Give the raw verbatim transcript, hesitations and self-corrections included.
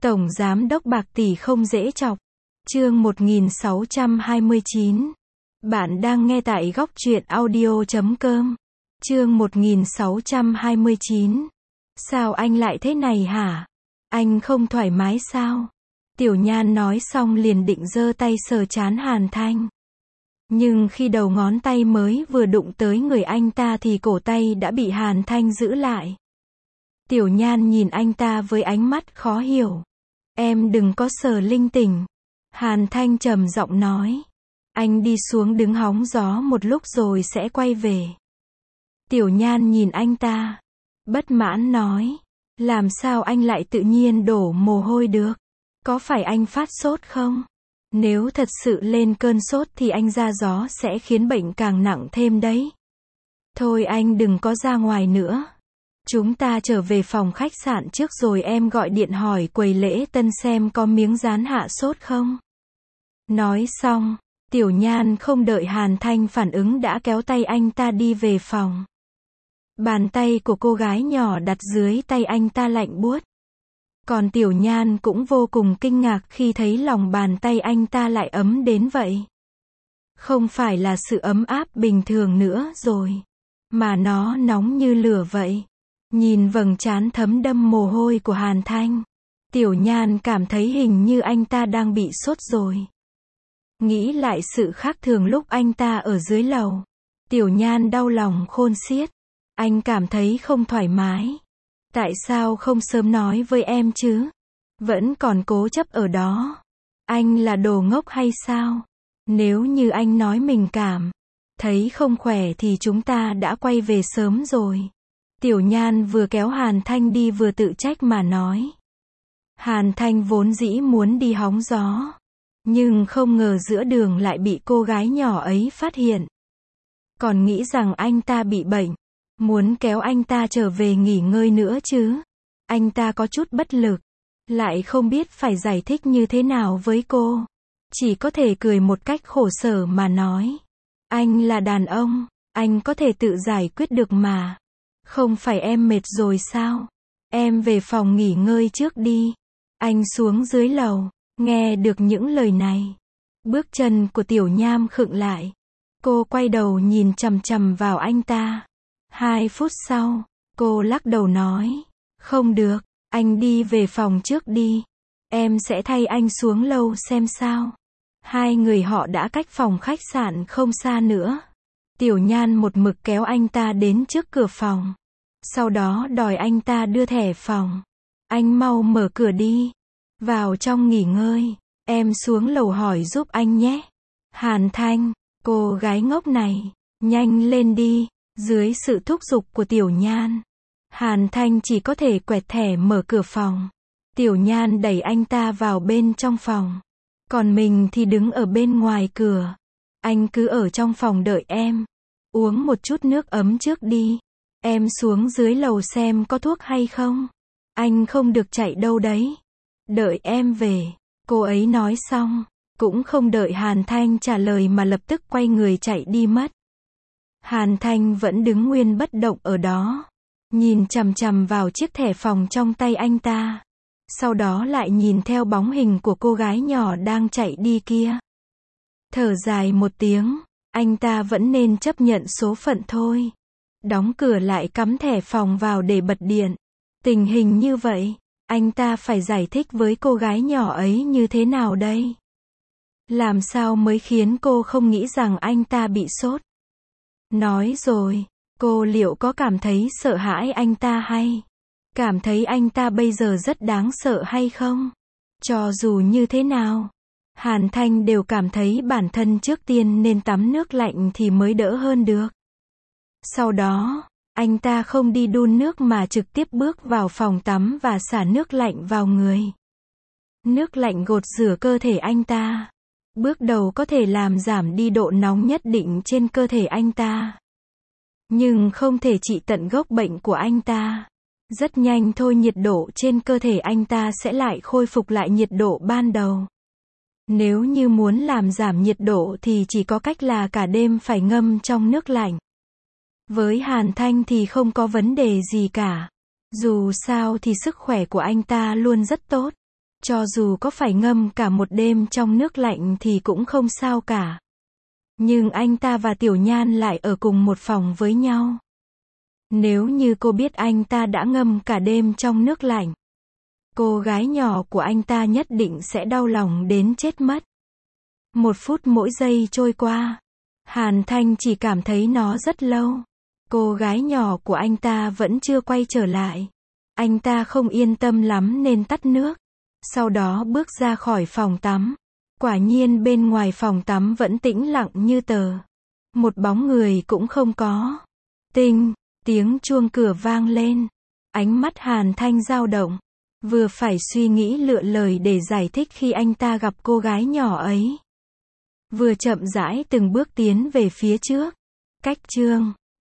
Tổng Giám đốc bạc tỷ không dễ chọc. Chương một nghìn sáu trăm hai mươi chín. Bạn đang nghe tại góc truyện audio chấm com. Chương một nghìn sáu trăm hai mươi chín. Sao anh lại thế này hả? Anh không thoải mái sao? Tiểu Nhan nói xong liền định giơ tay sờ trán Hàn Thanh. Nhưng khi đầu ngón tay mới vừa đụng tới người anh ta thì cổ tay đã bị Hàn Thanh giữ lại. Tiểu Nhan nhìn anh ta với ánh mắt khó hiểu. Em đừng có sờ linh tinh. Hàn Thanh trầm giọng nói. Anh đi xuống đứng hóng gió một lúc rồi sẽ quay về. Tiểu Nhan nhìn anh ta. Bất mãn nói. Làm sao anh lại tự nhiên đổ mồ hôi được? Có phải anh phát sốt không? Nếu thật sự lên cơn sốt thì anh ra gió sẽ khiến bệnh càng nặng thêm đấy. Thôi anh đừng có ra ngoài nữa. Chúng ta trở về phòng khách sạn trước rồi em gọi điện hỏi quầy lễ tân xem có miếng dán hạ sốt không. Nói xong, Tiểu Nhan không đợi Hàn Thanh phản ứng đã kéo tay anh ta đi về phòng. Bàn tay của cô gái nhỏ đặt dưới tay anh ta lạnh buốt. Còn Tiểu Nhan cũng vô cùng kinh ngạc khi thấy lòng bàn tay anh ta lại ấm đến vậy. Không phải là sự ấm áp bình thường nữa rồi, mà nó nóng như lửa vậy. Nhìn vầng trán thấm đẫm mồ hôi của Hàn Thanh, Tiểu Nhan cảm thấy hình như anh ta đang bị sốt rồi. Nghĩ lại sự khác thường lúc anh ta ở dưới lầu, Tiểu Nhan đau lòng khôn xiết. Anh cảm thấy không thoải mái. Tại sao không sớm nói với em chứ? Vẫn còn cố chấp ở đó. Anh là đồ ngốc hay sao? Nếu như anh nói mình cảm thấy không khỏe thì chúng ta đã quay về sớm rồi. Tiểu Nhan vừa kéo Hàn Thanh đi vừa tự trách mà nói. Hàn Thanh vốn dĩ muốn đi hóng gió, nhưng không ngờ giữa đường lại bị cô gái nhỏ ấy phát hiện. Còn nghĩ rằng anh ta bị bệnh, muốn kéo anh ta trở về nghỉ ngơi nữa chứ. Anh ta có chút bất lực, lại không biết phải giải thích như thế nào với cô. Chỉ có thể cười một cách khổ sở mà nói. Anh là đàn ông, anh có thể tự giải quyết được mà. Không phải em mệt rồi sao? Em về phòng nghỉ ngơi trước đi. Anh xuống dưới lầu, nghe được những lời này. Bước chân của Tiểu Nhan khựng lại. Cô quay đầu nhìn chằm chằm vào anh ta. Hai phút sau, cô lắc đầu nói. Không được, anh đi về phòng trước đi. Em sẽ thay anh xuống lâu xem sao. Hai người họ đã cách phòng khách sạn không xa nữa. Tiểu Nhan một mực kéo anh ta đến trước cửa phòng. Sau đó đòi anh ta đưa thẻ phòng. Anh mau mở cửa đi. Vào trong nghỉ ngơi. Em xuống lầu hỏi giúp anh nhé. Hàn Thanh, cô gái ngốc này, nhanh lên đi. Dưới sự thúc giục của Tiểu Nhan, Hàn Thanh chỉ có thể quẹt thẻ mở cửa phòng. Tiểu Nhan đẩy anh ta vào bên trong phòng. Còn mình thì đứng ở bên ngoài cửa. Anh cứ ở trong phòng đợi em. Uống một chút nước ấm trước đi. Em xuống dưới lầu xem có thuốc hay không. Anh không được chạy đâu đấy. Đợi em về. Cô ấy nói xong, cũng không đợi Hàn Thanh trả lời mà lập tức quay người chạy đi mất. Hàn Thanh vẫn đứng nguyên bất động ở đó, nhìn chằm chằm vào chiếc thẻ phòng trong tay anh ta. Sau đó lại nhìn theo bóng hình của cô gái nhỏ đang chạy đi kia. Thở dài một tiếng, anh ta vẫn nên chấp nhận số phận thôi. Đóng cửa lại cắm thẻ phòng vào để bật điện. Tình hình như vậy, anh ta phải giải thích với cô gái nhỏ ấy như thế nào đây? Làm sao mới khiến cô không nghĩ rằng anh ta bị sốt? Nói rồi, cô liệu có cảm thấy sợ hãi anh ta hay? Cảm thấy anh ta bây giờ rất đáng sợ hay không? Cho dù như thế nào, Hàn Thanh đều cảm thấy bản thân trước tiên nên tắm nước lạnh thì mới đỡ hơn được. Sau đó, anh ta không đi đun nước mà trực tiếp bước vào phòng tắm và xả nước lạnh vào người. Nước lạnh gột rửa cơ thể anh ta. Bước đầu có thể làm giảm đi độ nóng nhất định trên cơ thể anh ta. Nhưng không thể trị tận gốc bệnh của anh ta. Rất nhanh thôi nhiệt độ trên cơ thể anh ta sẽ lại khôi phục lại nhiệt độ ban đầu. Nếu như muốn làm giảm nhiệt độ thì chỉ có cách là cả đêm phải ngâm trong nước lạnh. Với Hàn Thanh thì không có vấn đề gì cả. Dù sao thì sức khỏe của anh ta luôn rất tốt. Cho dù có phải ngâm cả một đêm trong nước lạnh thì cũng không sao cả. Nhưng anh ta và Tiểu Nhan lại ở cùng một phòng với nhau. Nếu như cô biết anh ta đã ngâm cả đêm trong nước lạnh, cô gái nhỏ của anh ta nhất định sẽ đau lòng đến chết mất. Một phút mỗi giây trôi qua, Hàn Thanh chỉ cảm thấy nó rất lâu. Cô gái nhỏ của anh ta vẫn chưa quay trở lại. Anh ta không yên tâm lắm nên tắt nước. Sau đó bước ra khỏi phòng tắm. Quả nhiên bên ngoài phòng tắm vẫn tĩnh lặng như tờ. Một bóng người cũng không có. Tinh, tiếng chuông cửa vang lên. Ánh mắt Hàn Thanh dao động. Vừa phải suy nghĩ lựa lời để giải thích khi anh ta gặp cô gái nhỏ ấy. Vừa chậm rãi từng bước tiến về phía trước. Cách chương